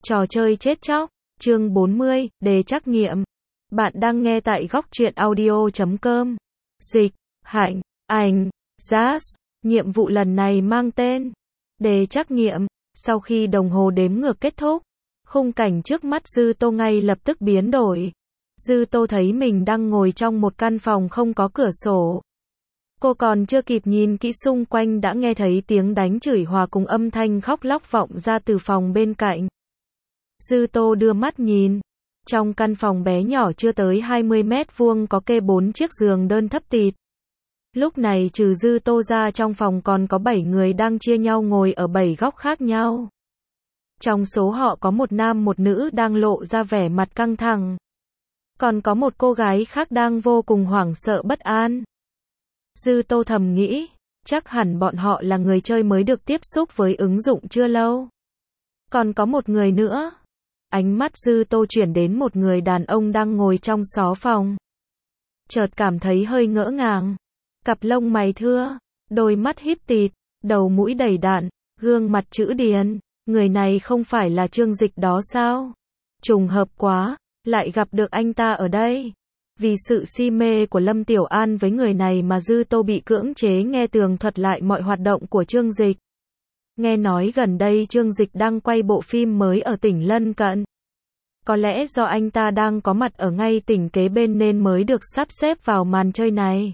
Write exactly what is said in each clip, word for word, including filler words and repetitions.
Trò chơi chết chóc, chương bốn mươi, đề trắc nghiệm. Bạn đang nghe tại góc truyện audio chấm com. Dịch, Hạnh, Ảnh, Jazz. Nhiệm vụ lần này mang tên đề trắc nghiệm. Sau khi đồng hồ đếm ngược kết thúc, khung cảnh trước mắt Dư Tô ngay lập tức biến đổi. Dư Tô thấy mình đang ngồi trong một căn phòng không có cửa sổ. Cô còn chưa kịp nhìn kỹ xung quanh đã nghe thấy tiếng đánh chửi hòa cùng âm thanh khóc lóc vọng ra từ phòng bên cạnh. Dư Tô đưa mắt nhìn. Trong căn phòng bé nhỏ chưa tới hai mươi mét vuông có kê bốn chiếc giường đơn thấp tịt. Lúc này trừ Dư Tô ra trong phòng còn có bảy người đang chia nhau ngồi ở bảy góc khác nhau. Trong số họ có một nam một nữ đang lộ ra vẻ mặt căng thẳng. Còn có một cô gái khác đang vô cùng hoảng sợ bất an. Dư Tô thầm nghĩ, chắc hẳn bọn họ là người chơi mới được tiếp xúc với ứng dụng chưa lâu. Còn có một người nữa. Ánh mắt Dư Tô chuyển đến một người đàn ông đang ngồi trong xó phòng. Chợt cảm thấy hơi ngỡ ngàng. Cặp lông mày thưa, đôi mắt híp tịt, đầu mũi đầy đặn, gương mặt chữ điền. Người này không phải là Trương Dịch đó sao? Trùng hợp quá, lại gặp được anh ta ở đây. Vì sự si mê của Lâm Tiểu An với người này mà Dư Tô bị cưỡng chế nghe tường thuật lại mọi hoạt động của Trương Dịch. Nghe nói gần đây Trương Dịch đang quay bộ phim mới ở tỉnh lân cận. Có lẽ do anh ta đang có mặt ở ngay tỉnh kế bên nên mới được sắp xếp vào màn chơi này.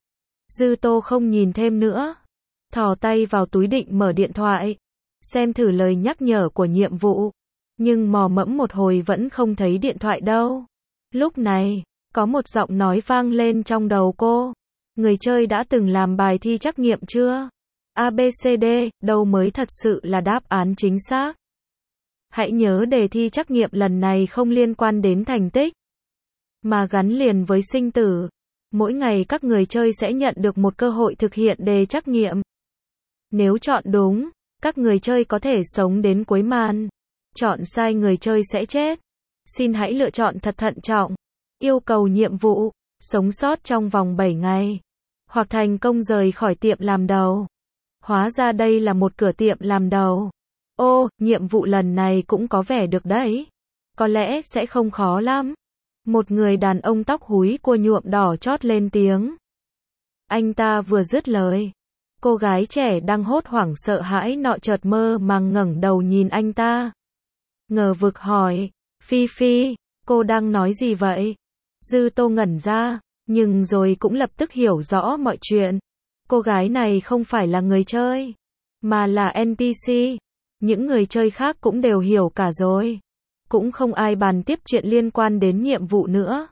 Dư Tô không nhìn thêm nữa. Thò tay vào túi định mở điện thoại. Xem thử lời nhắc nhở của nhiệm vụ. Nhưng mò mẫm một hồi vẫn không thấy điện thoại đâu. Lúc này, có một giọng nói vang lên trong đầu cô. Người chơi đã từng làm bài thi trắc nghiệm chưa? A B C D, đâu mới thật sự là đáp án chính xác. Hãy nhớ đề thi trắc nghiệm lần này không liên quan đến thành tích, mà gắn liền với sinh tử. Mỗi ngày các người chơi sẽ nhận được một cơ hội thực hiện đề trắc nghiệm. Nếu chọn đúng, các người chơi có thể sống đến cuối màn. Chọn sai người chơi sẽ chết. Xin hãy lựa chọn thật thận trọng. Yêu cầu nhiệm vụ, sống sót trong vòng bảy ngày. Hoặc thành công rời khỏi tiệm làm đầu. Hóa ra đây là một cửa tiệm làm đầu. Ô, nhiệm vụ lần này cũng có vẻ được đấy. Có lẽ sẽ không khó lắm. Một người đàn ông tóc húi cua nhuộm đỏ chót lên tiếng. Anh ta vừa dứt lời. Cô gái trẻ đang hốt hoảng sợ hãi nọ chợt mơ màng ngẩng đầu nhìn anh ta. Ngờ vực hỏi, Phi Phi, cô đang nói gì vậy? Dư Tô ngẩn ra, nhưng rồi cũng lập tức hiểu rõ mọi chuyện. Cô gái này không phải là người chơi, mà là en pê xê. Những người chơi khác cũng đều hiểu cả rồi. Cũng không ai bàn tiếp chuyện liên quan đến nhiệm vụ nữa.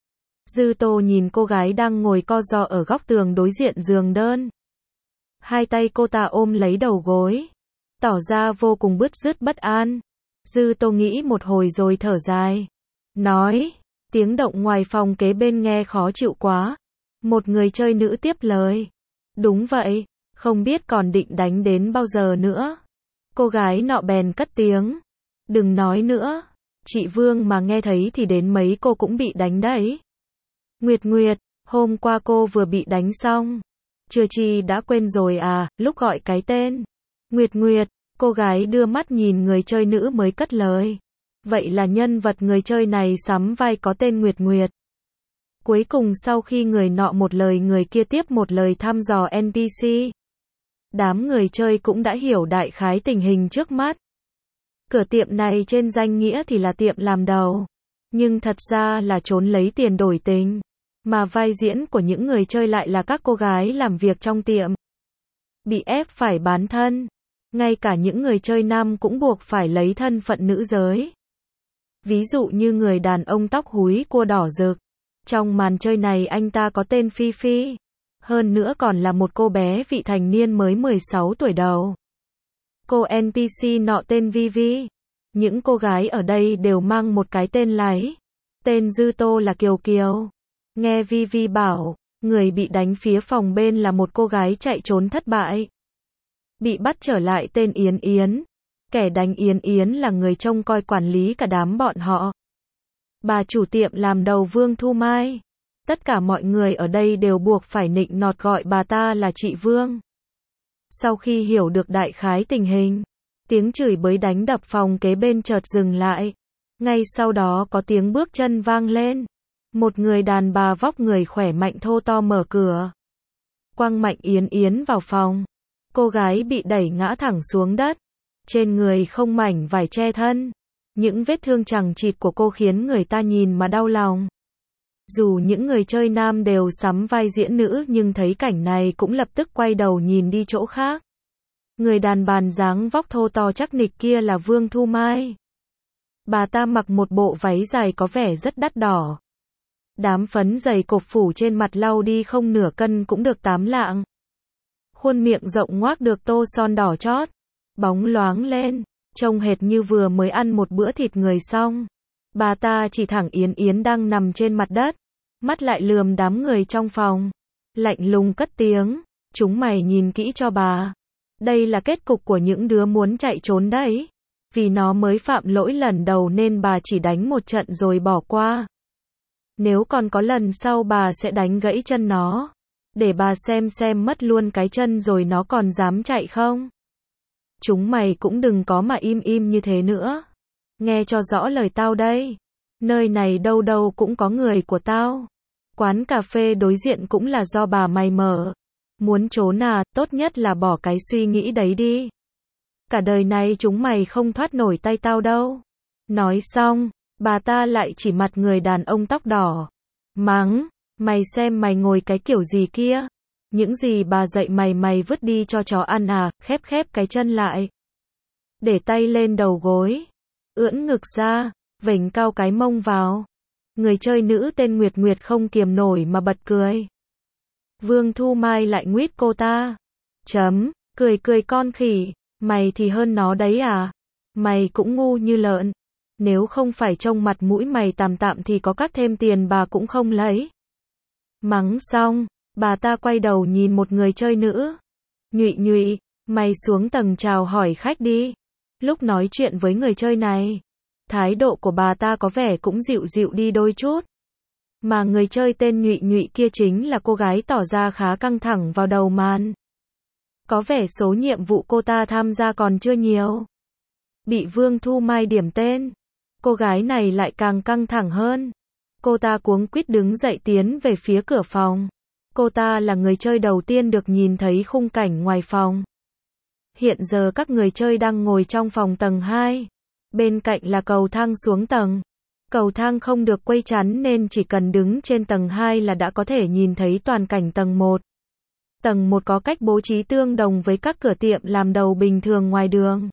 Dư Tô nhìn cô gái đang ngồi co ro ở góc tường đối diện giường đơn. Hai tay cô ta ôm lấy đầu gối, tỏ ra vô cùng bứt rứt bất an. Dư Tô nghĩ một hồi rồi thở dài. Nói, tiếng động ngoài phòng kế bên nghe khó chịu quá. Một người chơi nữ tiếp lời. Đúng vậy, không biết còn định đánh đến bao giờ nữa. Cô gái nọ bèn cất tiếng. Đừng nói nữa, chị Vương mà nghe thấy thì đến mấy cô cũng bị đánh đấy. Nguyệt Nguyệt, hôm qua cô vừa bị đánh xong. Chưa chi đã quên rồi à, lúc gọi cái tên. Nguyệt Nguyệt, cô gái đưa mắt nhìn người chơi nữ mới cất lời. Vậy là nhân vật người chơi này sắm vai có tên Nguyệt Nguyệt. Cuối cùng sau khi người nọ một lời người kia tiếp một lời thăm dò en pê xê. Đám người chơi cũng đã hiểu đại khái tình hình trước mắt. Cửa tiệm này trên danh nghĩa thì là tiệm làm đầu, nhưng thật ra là trốn lấy tiền đổi tình. Mà vai diễn của những người chơi lại là các cô gái làm việc trong tiệm. Bị ép phải bán thân. Ngay cả những người chơi nam cũng buộc phải lấy thân phận nữ giới. Ví dụ như người đàn ông tóc húi cua đỏ rực. Trong màn chơi này anh ta có tên Phi Phi. Hơn nữa còn là một cô bé vị thành niên mới mười sáu tuổi đầu. Cô en pê xê nọ tên Vivi. Những cô gái ở đây đều mang một cái tên lái. Tên Dư Tô là Kiều Kiều. Nghe Vivi bảo, người bị đánh phía phòng bên là một cô gái chạy trốn thất bại. Bị bắt trở lại tên Yến Yến. Kẻ đánh Yến Yến là người trông coi quản lý cả đám bọn họ. Bà chủ tiệm làm đầu Vương Thu Mai. Tất cả mọi người ở đây đều buộc phải nịnh nọt gọi bà ta là chị Vương. Sau khi hiểu được đại khái tình hình, Tiếng chửi bới đánh đập phòng kế bên chợt dừng lại. Ngay sau đó có tiếng bước chân vang lên. Một người đàn bà vóc người khỏe mạnh thô to mở cửa. Quăng mạnh Yến Yến vào phòng. Cô gái bị đẩy ngã thẳng xuống đất. Trên người không mảnh vải che thân. Những vết thương chằng chịt của cô khiến người ta nhìn mà đau lòng. Dù những người chơi nam đều sắm vai diễn nữ nhưng thấy cảnh này cũng lập tức quay đầu nhìn đi chỗ khác. Người đàn bà dáng vóc thô to chắc nịch kia là Vương Thu Mai. Bà ta mặc một bộ váy dài có vẻ rất đắt đỏ. Đám phấn dày cộp phủ trên mặt lau đi không nửa cân cũng được tám lạng. Khuôn miệng rộng ngoác được tô son đỏ chót, bóng loáng lên, trông hệt như vừa mới ăn một bữa thịt người xong. Bà ta chỉ thẳng Yến Yến đang nằm trên mặt đất, mắt lại lườm đám người trong phòng, lạnh lùng cất tiếng, chúng mày nhìn kỹ cho bà. Đây là kết cục của những đứa muốn chạy trốn đấy. Vì nó mới phạm lỗi lần đầu nên bà chỉ đánh một trận rồi bỏ qua. Nếu còn có lần sau bà sẽ đánh gãy chân nó. Để bà xem xem mất luôn cái chân rồi nó còn dám chạy không. Chúng mày cũng đừng có mà im im như thế nữa. Nghe cho rõ lời tao đây. Nơi này đâu đâu cũng có người của tao. Quán cà phê đối diện cũng là do bà mày mở. Muốn trốn à, tốt nhất là bỏ cái suy nghĩ đấy đi. Cả đời này chúng mày không thoát nổi tay tao đâu. Nói xong, bà ta lại chỉ mặt người đàn ông tóc đỏ. Mắng, mày xem mày ngồi cái kiểu gì kia. Những gì bà dạy mày mày vứt đi cho chó ăn à, khép khép cái chân lại. Để tay lên đầu gối. Ưỡn ngực ra, vểnh cao cái mông vào. Người chơi nữ tên Nguyệt Nguyệt không kiềm nổi mà bật cười. Vương Thu Mai lại nguyết cô ta. Chấm, cười cười con khỉ. Mày thì hơn nó đấy à? Mày cũng ngu như lợn. Nếu không phải trông mặt mũi mày tạm tạm thì có cắt thêm tiền bà cũng không lấy. Mắng xong, bà ta quay đầu nhìn một người chơi nữ. Nhụy nhụy, mày xuống tầng chào hỏi khách đi. Lúc nói chuyện với người chơi này, thái độ của bà ta có vẻ cũng dịu dịu đi đôi chút. Mà người chơi tên Nhụy Nhụy kia chính là cô gái tỏ ra khá căng thẳng vào đầu màn. Có vẻ số nhiệm vụ cô ta tham gia còn chưa nhiều. Bị Vương Thu Mai điểm tên, cô gái này lại càng căng thẳng hơn. Cô ta cuống quýt đứng dậy tiến về phía cửa phòng. Cô ta là người chơi đầu tiên được nhìn thấy khung cảnh ngoài phòng. Hiện giờ các người chơi đang ngồi trong phòng tầng hai. Bên cạnh là cầu thang xuống tầng. Cầu thang không được quây chắn nên chỉ cần đứng trên tầng hai là đã có thể nhìn thấy toàn cảnh tầng một. Tầng một có cách bố trí tương đồng với các cửa tiệm làm đầu bình thường ngoài đường.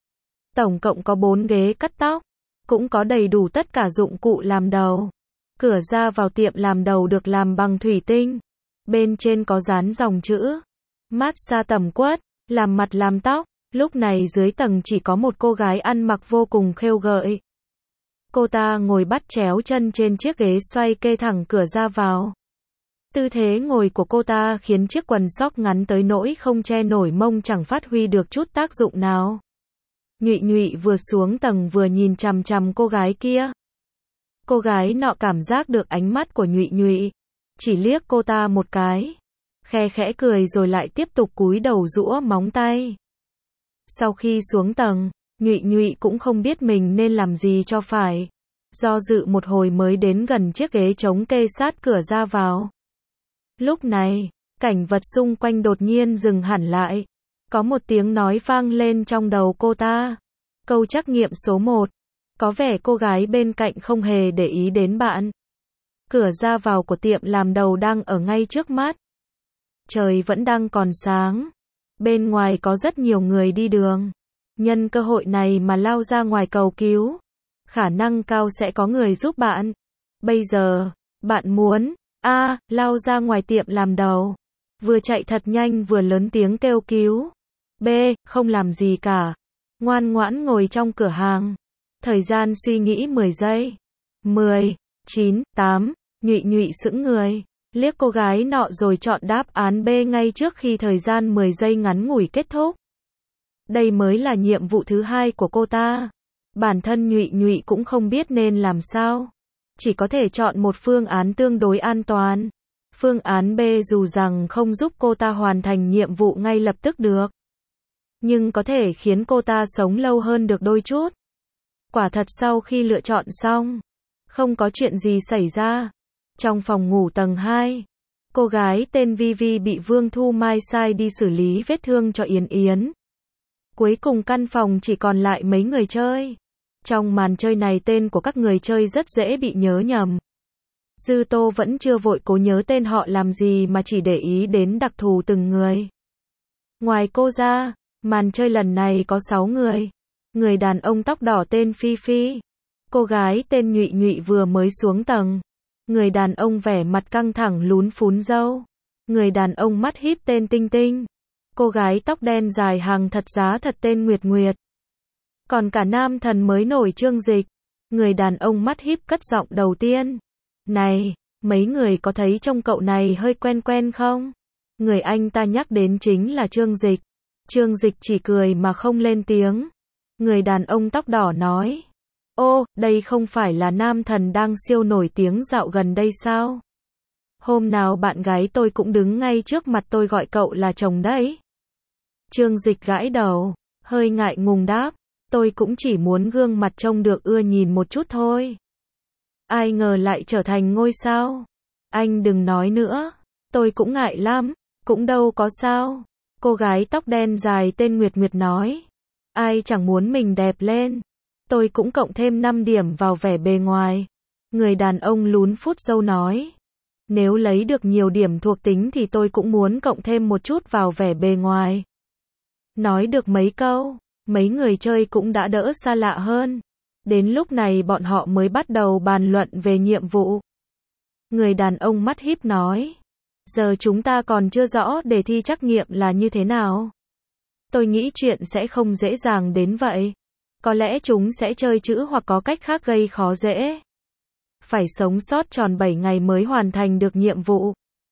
Tổng cộng có bốn ghế cắt tóc, cũng có đầy đủ tất cả dụng cụ làm đầu. Cửa ra vào tiệm làm đầu được làm bằng thủy tinh. Bên trên có dán dòng chữ massage tẩm quất, làm mặt làm tóc. Lúc này dưới tầng chỉ có một cô gái ăn mặc vô cùng khêu gợi. Cô ta ngồi bắt chéo chân trên chiếc ghế xoay kê thẳng cửa ra vào. Tư thế ngồi của cô ta khiến chiếc quần sóc ngắn tới nỗi không che nổi mông chẳng phát huy được chút tác dụng nào. Nhụy Nhụy vừa xuống tầng vừa nhìn chằm chằm cô gái kia. Cô gái nọ cảm giác được ánh mắt của Nhụy Nhụy, chỉ liếc cô ta một cái, khe khẽ cười rồi lại tiếp tục cúi đầu giũa móng tay. Sau khi xuống tầng, Nhụy Nhụy cũng không biết mình nên làm gì cho phải. Do dự một hồi mới đến gần chiếc ghế trống kê sát cửa ra vào. Lúc này, cảnh vật xung quanh đột nhiên dừng hẳn lại. Có một tiếng nói vang lên trong đầu cô ta. Câu trắc nghiệm số một. Có vẻ cô gái bên cạnh không hề để ý đến bạn. Cửa ra vào của tiệm làm đầu đang ở ngay trước mắt. Trời vẫn đang còn sáng. Bên ngoài có rất nhiều người đi đường. Nhân cơ hội này mà lao ra ngoài cầu cứu. Khả năng cao sẽ có người giúp bạn. Bây giờ, bạn muốn A. Lao ra ngoài tiệm làm đầu. Vừa chạy thật nhanh vừa lớn tiếng kêu cứu. B. Không làm gì cả. Ngoan ngoãn ngồi trong cửa hàng. Thời gian suy nghĩ mười giây. mười, chín, tám. Nhụy Nhụy sững người. Liếc cô gái nọ rồi chọn đáp án B ngay trước khi thời gian mười giây ngắn ngủi kết thúc. Đây mới là nhiệm vụ thứ hai của cô ta. Bản thân Nhụy Nhụy cũng không biết nên làm sao. Chỉ có thể chọn một phương án tương đối an toàn. Phương án B dù rằng không giúp cô ta hoàn thành nhiệm vụ ngay lập tức được. nhưng có thể khiến cô ta sống lâu hơn được đôi chút. Quả thật sau khi lựa chọn xong, không có chuyện gì xảy ra. Trong phòng ngủ tầng hai, cô gái tên Vi Vi bị Vương Thu Mai sai đi xử lý vết thương cho Yến Yến. Cuối cùng căn phòng chỉ còn lại mấy người chơi. Trong màn chơi này tên của các người chơi rất dễ bị nhớ nhầm. Dư Tô vẫn chưa vội cố nhớ tên họ làm gì mà chỉ để ý đến đặc thù từng người. Ngoài cô ra, màn chơi lần này có sáu người. Người đàn ông tóc đỏ tên Phi Phi. Cô gái tên Nhụy Nhụy vừa mới xuống tầng. Người đàn ông vẻ mặt căng thẳng lún phún râu. Người đàn ông mắt híp tên Tinh Tinh. Cô gái tóc đen dài hàng thật giá thật tên Nguyệt Nguyệt. Còn cả nam thần mới nổi Trương Dịch. Người đàn ông mắt híp cất giọng đầu tiên. Này, mấy người có thấy trông cậu này hơi quen quen không? Người anh ta nhắc đến chính là Trương Dịch. Trương Dịch chỉ cười mà không lên tiếng. Người đàn ông tóc đỏ nói. Ô, đây không phải là nam thần đang siêu nổi tiếng dạo gần đây sao? Hôm nào bạn gái tôi cũng đứng ngay trước mặt tôi gọi cậu là chồng đấy. Trương Dịch gãi đầu, hơi ngại ngùng đáp. Tôi cũng chỉ muốn gương mặt trông được ưa nhìn một chút thôi. Ai ngờ lại trở thành ngôi sao. Anh đừng nói nữa. Tôi cũng ngại lắm. Cũng đâu có sao. Cô gái tóc đen dài tên Nguyệt Nguyệt nói. Ai chẳng muốn mình đẹp lên. Tôi cũng cộng thêm năm điểm vào vẻ bề ngoài. Người đàn ông lún phút râu nói. Nếu lấy được nhiều điểm thuộc tính thì tôi cũng muốn cộng thêm một chút vào vẻ bề ngoài. Nói được mấy câu, mấy người chơi cũng đã đỡ xa lạ hơn. Đến lúc này bọn họ mới bắt đầu bàn luận về nhiệm vụ. Người đàn ông mắt híp nói. Giờ chúng ta còn chưa rõ đề thi trắc nghiệm là như thế nào. Tôi nghĩ chuyện sẽ không dễ dàng đến vậy. Có lẽ chúng sẽ chơi chữ hoặc có cách khác gây khó dễ. Phải sống sót tròn bảy ngày mới hoàn thành được nhiệm vụ.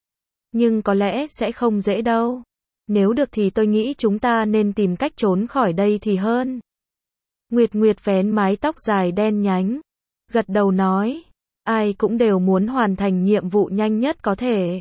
Nhưng có lẽ sẽ không dễ đâu. Nếu được thì tôi nghĩ chúng ta nên tìm cách trốn khỏi đây thì hơn. Nguyệt Nguyệt vén mái tóc dài đen nhánh. Gật đầu nói. Ai cũng đều muốn hoàn thành nhiệm vụ nhanh nhất có thể.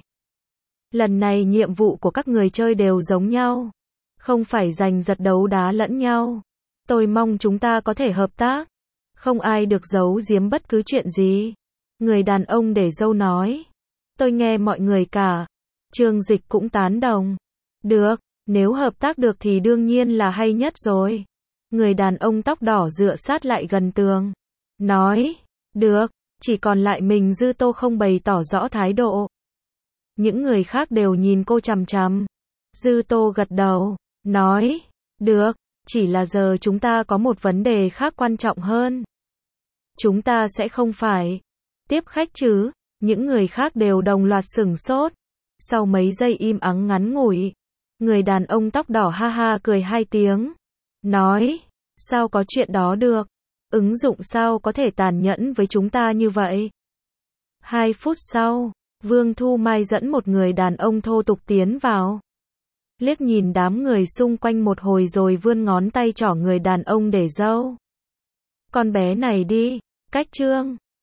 Lần này nhiệm vụ của các người chơi đều giống nhau. Không phải giành giật đấu đá lẫn nhau. Tôi mong chúng ta có thể hợp tác. Không ai được giấu giếm bất cứ chuyện gì. Người đàn ông để râu nói. Tôi nghe mọi người cả. Trương Dịch cũng tán đồng. Được, nếu hợp tác được thì đương nhiên là hay nhất rồi. Người đàn ông tóc đỏ dựa sát lại gần tường. Nói. Được, chỉ còn lại mình Dư Tô không bày tỏ rõ thái độ. Những người khác đều nhìn cô chằm chằm. Dư Tô gật đầu. Nói. Được, chỉ là giờ chúng ta có một vấn đề khác quan trọng hơn. Chúng ta sẽ không phải tiếp khách chứ. Những người khác đều đồng loạt sửng sốt. Sau mấy giây im ắng ngắn ngủi, người đàn ông tóc đỏ ha ha cười hai tiếng. Nói, sao có chuyện đó được? Ứng dụng sao có thể tàn nhẫn với chúng ta như vậy? Hai phút sau, Vương Thu Mai dẫn một người đàn ông thô tục tiến vào. Liếc nhìn đám người xung quanh một hồi rồi vươn ngón tay trỏ người đàn ông để râu. Con bé này đi, cách Trương